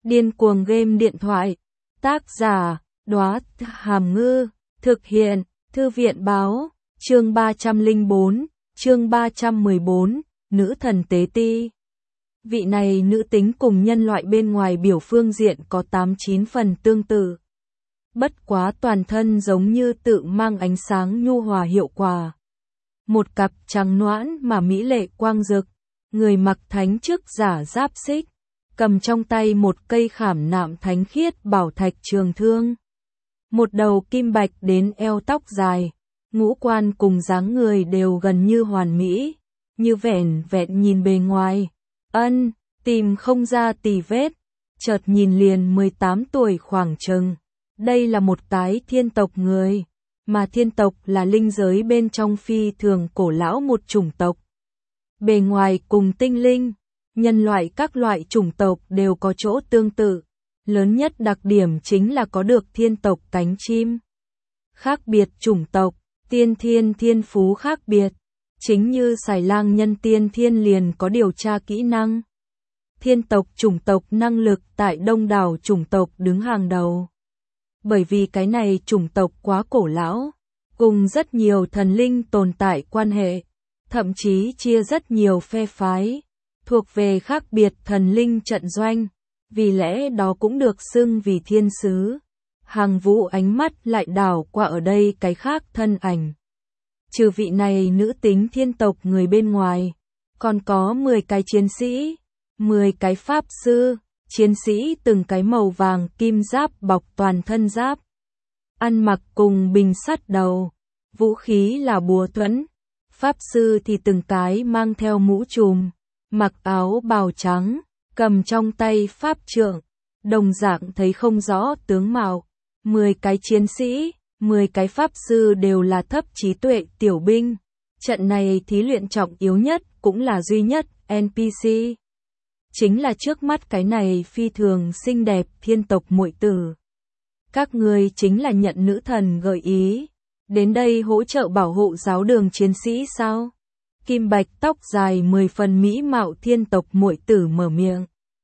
Điên cuồng game điện thoại. Tác giả, Đóa Hàm Ngư. Thực hiện, Thư viện báo. Chương 304, chương 314, Nữ thần Tế Ti. Vị này nữ tính cùng nhân loại bên ngoài biểu phương diện có 8-9 phần tương tự. Bất quá toàn thân giống như tự mang ánh sáng nhu hòa hiệu quả. Một cặp trắng nõn mà mỹ lệ quang rực, người mặc thánh chức giả giáp xích, cầm trong tay một cây khảm nạm thánh khiết bảo thạch trường thương. Một đầu kim bạch đến eo tóc dài, ngũ quan cùng dáng người đều gần như hoàn mỹ, như vẻn vẹn nhìn bề ngoài. Tìm không ra tì vết, chợt nhìn liền 18 tuổi khoảng chừng. Đây là một cái thiên tộc người, mà thiên tộc là linh giới bên trong phi thường cổ lão một chủng tộc. Bề ngoài cùng tinh linh, nhân loại các loại chủng tộc đều có chỗ tương tự. Lớn nhất đặc điểm chính là có được thiên tộc cánh chim. Khác biệt chủng tộc, tiên thiên thiên phú khác biệt. Chính như Xài Lang nhân tiên thiên liền có điều tra kỹ năng. Thiên tộc chủng tộc năng lực tại đông đảo chủng tộc đứng hàng đầu. Bởi vì cái này chủng tộc quá cổ lão, cùng rất nhiều thần linh tồn tại quan hệ, thậm chí chia rất nhiều phe phái, thuộc về khác biệt thần linh trận doanh, vì lẽ đó cũng được xưng vì thiên sứ. Hàng Vũ ánh mắt lại đảo qua ở đây cái khác thân ảnh. Trừ vị này nữ tính thiên tộc người bên ngoài, còn có 10 cái chiến sĩ, 10 cái pháp sư, chiến sĩ từng cái màu vàng kim giáp bọc toàn thân giáp. Ăn mặc cùng bình sắt đầu, vũ khí là búa thuẫn, pháp sư thì từng cái mang theo mũ trùm, mặc áo bào trắng, cầm trong tay pháp trượng, đồng dạng thấy không rõ tướng mạo. 10 cái chiến sĩ, 10 cái pháp sư đều là thấp trí tuệ tiểu binh. Trận này thí luyện trọng yếu nhất cũng là duy nhất NPC. Chính là trước mắt cái này phi thường xinh đẹp thiên tộc muội tử. Các ngươi chính là nhận nữ thần gợi ý, đến đây hỗ trợ bảo hộ giáo đường chiến sĩ sao? Kim bạch tóc dài 10 phần mỹ mạo thiên tộc muội tử mở miệng.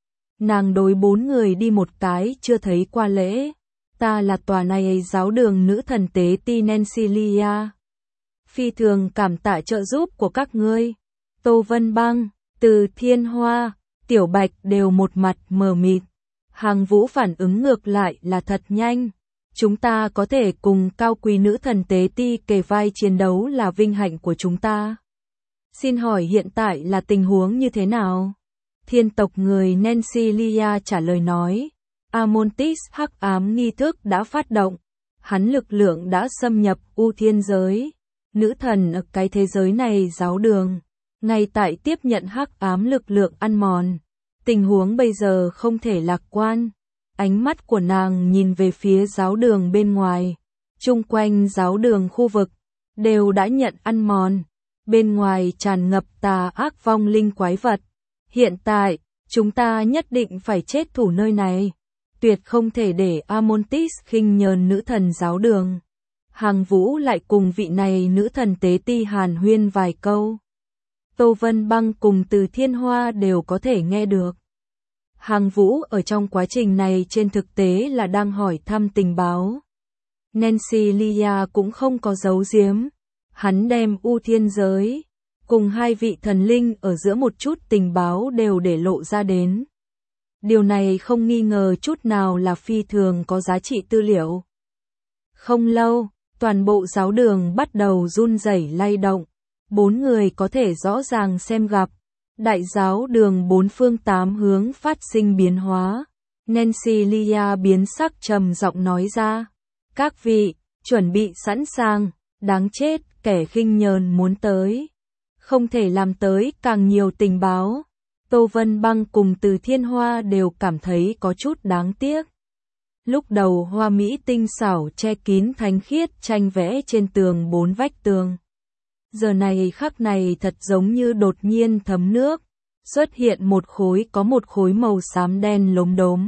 Nàng đối 4 người đi một cái chưa thấy qua lễ. Ta là tòa này giáo đường nữ thần tế ti Nancy Lia. Phi thường cảm tạ trợ giúp của các ngươi. Tô Vân Băng, Từ Thiên Hoa, Tiểu Bạch đều một mặt mờ mịt. Hàng Vũ phản ứng ngược lại là thật nhanh. Chúng ta có thể cùng cao quý nữ thần tế ti kề vai chiến đấu là vinh hạnh của chúng ta. Xin hỏi hiện tại là tình huống như thế nào? Thiên tộc người Nancy Lia trả lời nói. Amontis hắc ám nghi thức đã phát động. Hắn lực lượng đã xâm nhập U Thiên giới. Nữ thần ở cái thế giới này giáo đường, ngay tại tiếp nhận hắc ám lực lượng ăn mòn. Tình huống bây giờ không thể lạc quan. Ánh mắt của nàng nhìn về phía giáo đường bên ngoài. Chung quanh giáo đường khu vực đều đã nhận ăn mòn. Bên ngoài tràn ngập tà ác vong linh quái vật. Hiện tại, chúng ta nhất định phải chết thủ nơi này. Tuyệt không thể để Amontis khinh nhờn nữ thần giáo đường. Hàng Vũ lại cùng vị này nữ thần tế ti hàn huyên vài câu. Tô Vân Băng cùng Từ Thiên Hoa đều có thể nghe được. Hàng Vũ ở trong quá trình này trên thực tế là đang hỏi thăm tình báo. Nancy Lia cũng không có giấu giếm. Hắn đem U Thiên giới, cùng 2 vị thần linh ở giữa một chút tình báo đều để lộ ra đến. Điều này không nghi ngờ chút nào là phi thường có giá trị tư liệu. Không lâu, toàn bộ giáo đường bắt đầu run rẩy lay động. 4 người có thể rõ ràng xem gặp. Đại giáo đường 4 phương 8 hướng phát sinh biến hóa. Nancy Lia biến sắc trầm giọng nói ra. Các vị, chuẩn bị sẵn sàng, đáng chết, kẻ khinh nhờn muốn tới. Không thể làm tới càng nhiều tình báo. Tô Vân Băng cùng Từ Thiên Hoa đều cảm thấy có chút đáng tiếc. Lúc đầu hoa mỹ tinh xảo che kín thánh khiết tranh vẽ trên tường 4 vách tường. Giờ này khắc này thật giống như đột nhiên thấm nước, xuất hiện có một khối màu xám đen lốm đốm.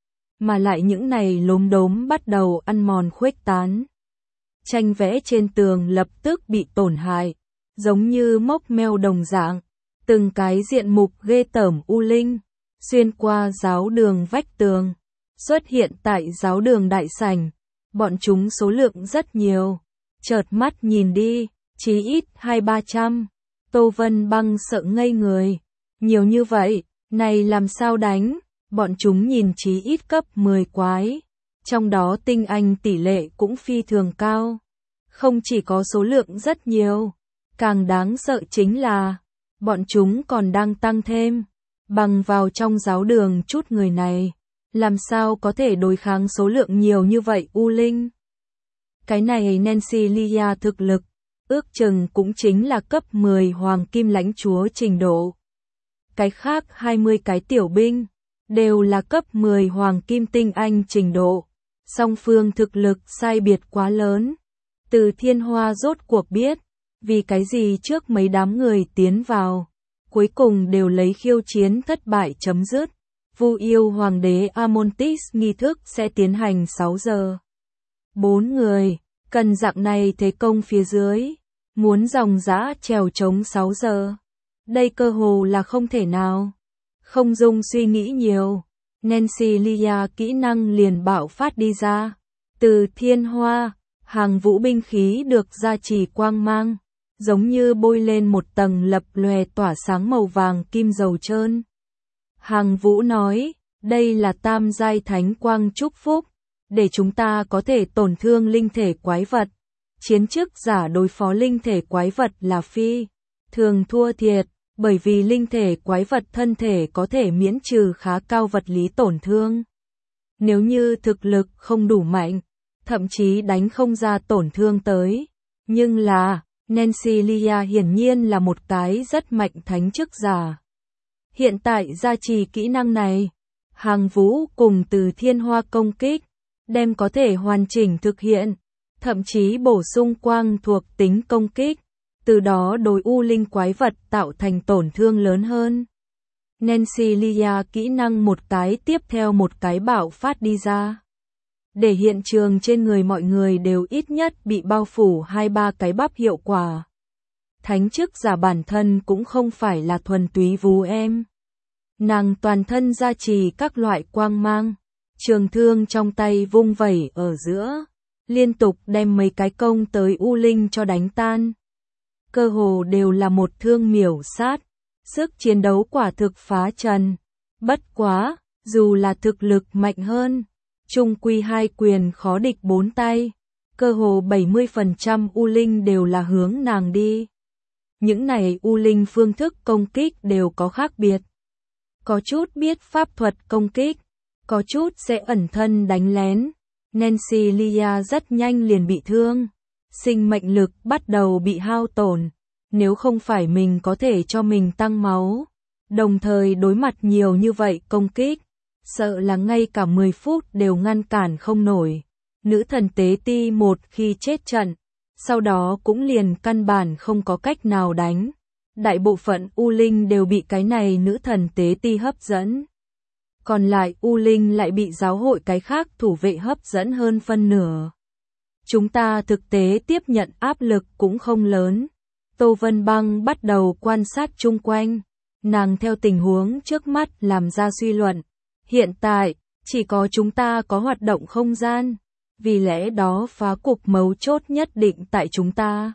Mà lại những này lốm đốm bắt đầu ăn mòn khuếch tán. Tranh vẽ trên tường lập tức bị tổn hại, giống như mốc meo đồng dạng. Từng cái diện mục ghê tởm u linh, xuyên qua giáo đường vách tường, xuất hiện tại giáo đường đại sảnh. Bọn chúng số lượng rất nhiều, chợt mắt nhìn đi, chí ít 200-300. Tô Vân Băng sợ ngây người, nhiều như vậy, này làm sao đánh, bọn chúng nhìn chí ít cấp 10 quái, trong đó tinh anh tỷ lệ cũng phi thường cao. Không chỉ có số lượng rất nhiều, càng đáng sợ chính là, bọn chúng còn đang tăng thêm, bằng vào trong giáo đường chút người này, làm sao có thể đối kháng số lượng nhiều như vậy U Linh. Cái này Nancy Lia thực lực, ước chừng cũng chính là cấp 10 hoàng kim lãnh chúa trình độ. Cái khác 20 cái tiểu binh, đều là cấp 10 hoàng kim tinh anh trình độ. Song phương thực lực sai biệt quá lớn. Từ Thiên Hoa rốt cuộc biết, vì cái gì trước mấy đám người tiến vào, cuối cùng đều lấy khiêu chiến thất bại chấm dứt. Vu yêu hoàng đế Amontis nghi thức sẽ tiến hành 6 giờ. 4 người, cần dạng này thế công phía dưới, muốn dòng dã trèo trống 6 giờ. Đây cơ hồ là không thể nào. Không dung suy nghĩ nhiều, Nancy Lia kỹ năng liền bạo phát đi ra. Từ Thiên Hoa, hàng vũ binh khí được gia trì quang mang, giống như bôi lên một tầng lập lòe tỏa sáng màu vàng kim dầu trơn. Hàng vũ nói, đây là tam giai thánh quang chúc phúc, để chúng ta có thể tổn thương linh thể quái vật. Chiến chức giả đối phó linh thể quái vật là phi thường thua thiệt, bởi vì linh thể quái vật thân thể có thể miễn trừ khá cao vật lý tổn thương. Nếu như thực lực không đủ mạnh, thậm chí đánh không ra tổn thương tới. Nhưng là, Nancy Lia hiển nhiên là một cái rất mạnh thánh chức giả. Hiện tại gia trì kỹ năng này, hàng vũ cùng Từ Thiên Hoa công kích, đem có thể hoàn chỉnh thực hiện, thậm chí bổ sung quang thuộc tính công kích, từ đó đối u linh quái vật tạo thành tổn thương lớn hơn. Nancy Lia kỹ năng một cái tiếp theo một cái bạo phát đi ra. Để hiện trường trên người mọi người đều ít nhất bị bao phủ 2-3 cái bắp hiệu quả. Thánh chức giả bản thân cũng không phải là thuần túy vú em. Nàng toàn thân gia trì các loại quang mang, trường thương trong tay vung vẩy ở giữa, liên tục đem mấy cái công tới u linh cho đánh tan. Cơ hồ đều là một thương miểu sát, sức chiến đấu quả thực phá trần. Bất quá, dù là thực lực mạnh hơn, chung quy hai quyền khó địch bốn tay, cơ hồ 70% u linh đều là hướng nàng đi. Những này u linh phương thức công kích đều có khác biệt. Có chút biết pháp thuật công kích, có chút sẽ ẩn thân đánh lén. Nancy Lia rất nhanh liền bị thương, sinh mệnh lực bắt đầu bị hao tổn. Nếu không phải mình có thể cho mình tăng máu, đồng thời đối mặt nhiều như vậy công kích, sợ là ngay cả 10 phút đều ngăn cản không nổi. Nữ thần tế ti một khi chết trận, sau đó cũng liền căn bản không có cách nào đánh. Đại bộ phận U Linh đều bị cái này nữ thần tế ti hấp dẫn. Còn lại U Linh lại bị giáo hội cái khác thủ vệ hấp dẫn hơn phân nửa. Chúng ta thực tế tiếp nhận áp lực cũng không lớn. Tô Vân Băng bắt đầu quan sát chung quanh. Nàng theo tình huống trước mắt làm ra suy luận. Hiện tại, chỉ có chúng ta có hoạt động không gian. Vì lẽ đó phá cục mấu chốt nhất định tại chúng ta.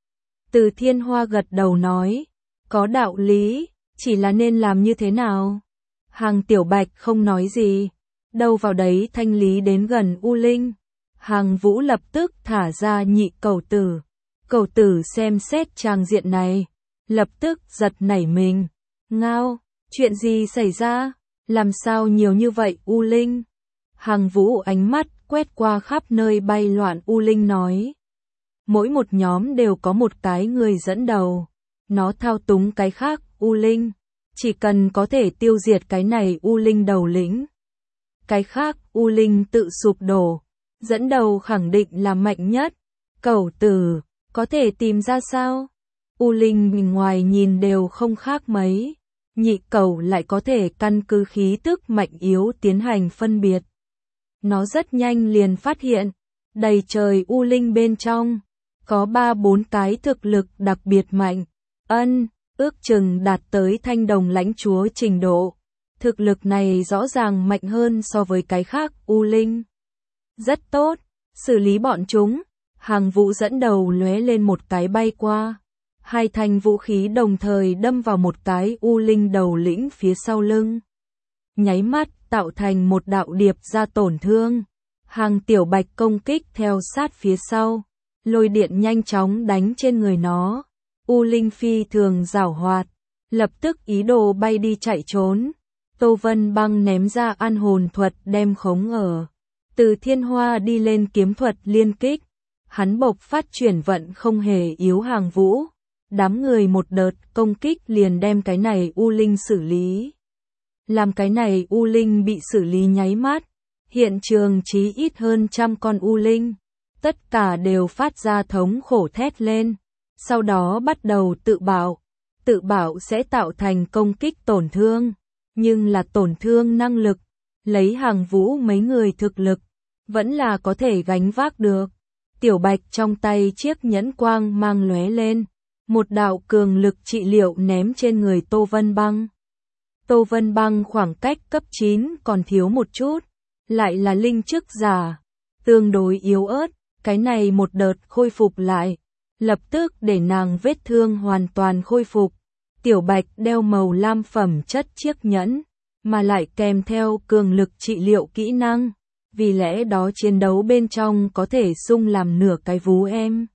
Từ Thiên Hoa gật đầu nói. Có đạo lý, chỉ là nên làm như thế nào? Hàng Tiểu Bạch không nói gì. Đâu vào đấy thanh lý đến gần U Linh. Hàng Vũ lập tức thả ra nhị cầu tử. Cầu tử xem xét tràng diện này. Lập tức giật nảy mình. Ngao, chuyện gì xảy ra? Làm sao nhiều như vậy U Linh? Hàng Vũ ánh mắt quét qua khắp nơi bay loạn U Linh nói. Mỗi một nhóm đều có một cái người dẫn đầu. Nó thao túng cái khác U Linh. Chỉ cần có thể tiêu diệt cái này U Linh đầu lĩnh. Cái khác U Linh tự sụp đổ. Dẫn đầu khẳng định là mạnh nhất. Cẩu tử, có thể tìm ra sao? U Linh ngoài nhìn đều không khác mấy. Nhị cẩu lại có thể căn cứ khí tức mạnh yếu tiến hành phân biệt. Nó rất nhanh liền phát hiện. Đầy trời U Linh bên trong. Có 3-4 cái thực lực đặc biệt mạnh. Ước chừng đạt tới thanh đồng lãnh chúa trình độ. Thực lực này rõ ràng mạnh hơn so với cái khác, U Linh. Rất tốt, xử lý bọn chúng. Hàng Vũ dẫn đầu lóe lên một cái bay qua. Hai thanh vũ khí đồng thời đâm vào một cái U Linh đầu lĩnh phía sau lưng. Nháy mắt tạo thành một đạo điệp ra tổn thương. Hàng Tiểu Bạch công kích theo sát phía sau. Lôi điện nhanh chóng đánh trên người nó. U Linh phi thường giảo hoạt. Lập tức ý đồ bay đi chạy trốn. Tô Vân Băng ném ra an hồn thuật đem khống ở. Từ Thiên Hoa đi lên kiếm thuật liên kích. Hắn bộc phát chuyển vận không hề yếu Hàng Vũ. Đám người một đợt công kích liền đem cái này U Linh xử lý. Làm cái này U Linh bị xử lý nháy mắt. Hiện trường chí ít hơn 100 con U Linh. Tất cả đều phát ra thống khổ thét lên. Sau đó bắt đầu tự bạo. Tự bạo sẽ tạo thành công kích tổn thương. Nhưng là tổn thương năng lực. Lấy Hàng Vũ mấy người thực lực. Vẫn là có thể gánh vác được. Tiểu Bạch trong tay chiếc nhẫn quang mang lóe lên. Một đạo cường lực trị liệu ném trên người Tô Vân Băng. Tô Vân Băng khoảng cách cấp 9 còn thiếu một chút. Lại là linh chức giả. Tương đối yếu ớt. Cái này một đợt khôi phục lại. Lập tức để nàng vết thương hoàn toàn khôi phục. Tiểu Bạch đeo màu lam phẩm chất chiếc nhẫn. Mà lại kèm theo cường lực trị liệu kỹ năng. Vì lẽ đó chiến đấu bên trong có thể sung làm nửa cái vú em.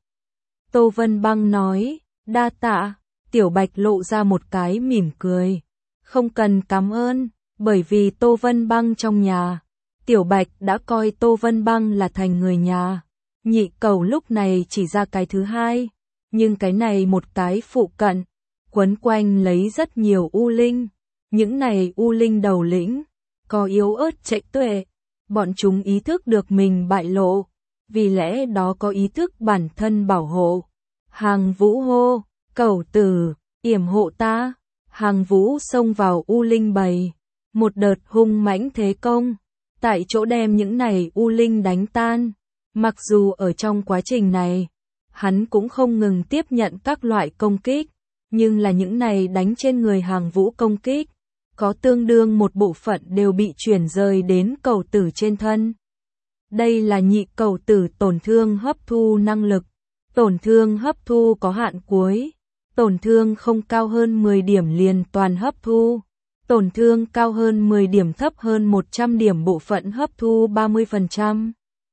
Tô Vân Băng nói, đa tạ. Tiểu Bạch lộ ra một cái mỉm cười. Không cần cảm ơn, bởi vì Tô Vân Băng trong nhà. Tiểu Bạch đã coi Tô Vân Băng là thành người nhà. Nhị Cẩu lúc này chỉ ra cái thứ hai. Nhưng cái này một cái phụ cận. Quấn quanh lấy rất nhiều U Linh. Những này U Linh đầu lĩnh. Có yếu ớt chạy tuệ. Bọn chúng ý thức được mình bại lộ. Vì lẽ đó có ý thức bản thân bảo hộ. Hàng Vũ hô, Cẩu tử, yểm hộ ta. Hàng Vũ xông vào U Linh bầy. Một đợt hung mãnh thế công. Tại chỗ đem những này U Linh đánh tan. Mặc dù ở trong quá trình này, hắn cũng không ngừng tiếp nhận các loại công kích. Nhưng là những này đánh trên người Hàng Vũ công kích. Có tương đương một bộ phận đều bị chuyển rời đến Cẩu tử trên thân. Đây là nhị Cẩu tử tổn thương hấp thu năng lực. Tổn thương hấp thu có hạn cuối. Tổn thương không cao hơn 10 điểm liền toàn hấp thu. Tổn thương cao hơn 10 điểm thấp hơn 100 điểm bộ phận hấp thu 30%.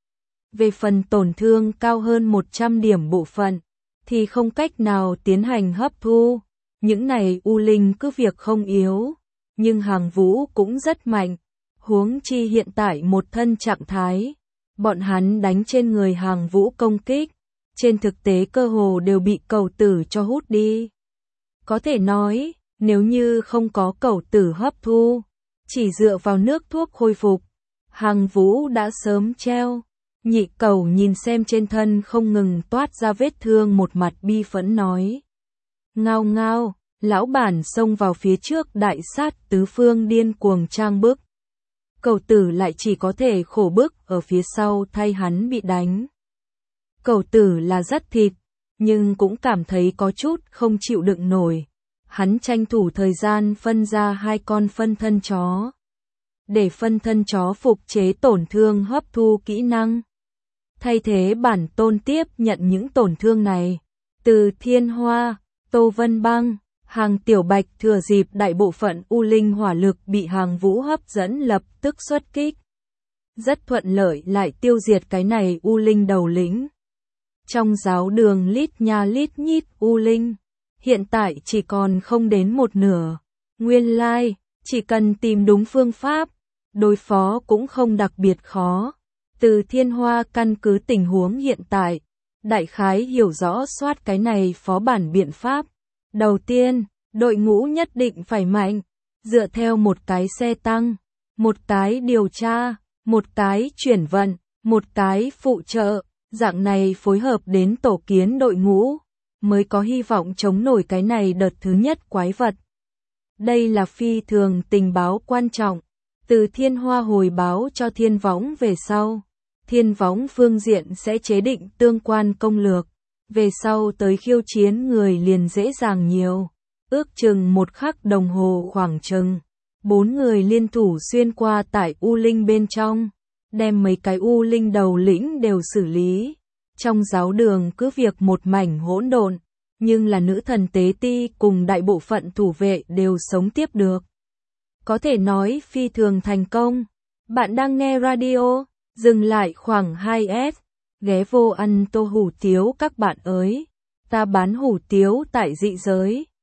Về phần tổn thương cao hơn 100 điểm bộ phận, thì không cách nào tiến hành hấp thu. Những này U Linh cứ việc không yếu. Nhưng Hàng Vũ cũng rất mạnh. Huống chi hiện tại một thân trạng thái. Bọn hắn đánh trên người Hàng Vũ công kích. Trên thực tế cơ hồ đều bị Cẩu tử cho hút đi. Có thể nói, nếu như không có Cẩu tử hấp thu, chỉ dựa vào nước thuốc khôi phục, Hàng Vũ đã sớm treo. Nhị Cẩu nhìn xem trên thân không ngừng toát ra vết thương, một mặt bi phẫn nói. Ngao ngao, lão bản xông vào phía trước đại sát tứ phương điên cuồng trang bức. Cẩu tử lại chỉ có thể khổ bức ở phía sau thay hắn bị đánh. Cẩu tử là rất thịt, nhưng cũng cảm thấy có chút không chịu đựng nổi. Hắn tranh thủ thời gian phân ra 2 con phân thân chó. Để phân thân chó phục chế tổn thương hấp thu kỹ năng. Thay thế bản tôn tiếp nhận những tổn thương này. Từ Thiên Hoa, Tô Vân Băng, Hàng Tiểu Bạch thừa dịp đại bộ phận U Linh hỏa lực bị Hàng Vũ hấp dẫn lập tức xuất kích. Rất thuận lợi lại tiêu diệt cái này U Linh đầu lĩnh. Trong giáo đường lít nha lít nhít U Linh, hiện tại chỉ còn không đến một nửa. Nguyên lai, chỉ cần tìm đúng phương pháp, đối phó cũng không đặc biệt khó. Từ Thiên Hoa căn cứ tình huống hiện tại, đại khái hiểu rõ soát cái này phó bản biện pháp. Đầu tiên, đội ngũ nhất định phải mạnh, dựa theo một cái xe tăng, một cái điều tra, một cái chuyển vận, một cái phụ trợ, dạng này phối hợp đến tổ kiến đội ngũ, mới có hy vọng chống nổi cái này đợt thứ nhất quái vật. Đây là phi thường tình báo quan trọng, từ Thiên Hoa hồi báo cho Thiên Võng về sau. Thiên Võng phương diện sẽ chế định tương quan công lược, về sau tới khiêu chiến người liền dễ dàng nhiều. Ước chừng 1 khắc đồng hồ khoảng chừng, 4 người liên thủ xuyên qua tại U Linh bên trong, đem mấy cái U Linh đầu lĩnh đều xử lý. Trong giáo đường cứ việc một mảnh hỗn độn, nhưng là nữ thần tế ti cùng đại bộ phận thủ vệ đều sống tiếp được. Có thể nói phi thường thành công. Bạn đang nghe radio, dừng lại khoảng 2S, ghé vô ăn tô hủ tiếu các bạn ơi. Ta bán hủ tiếu tại dị giới.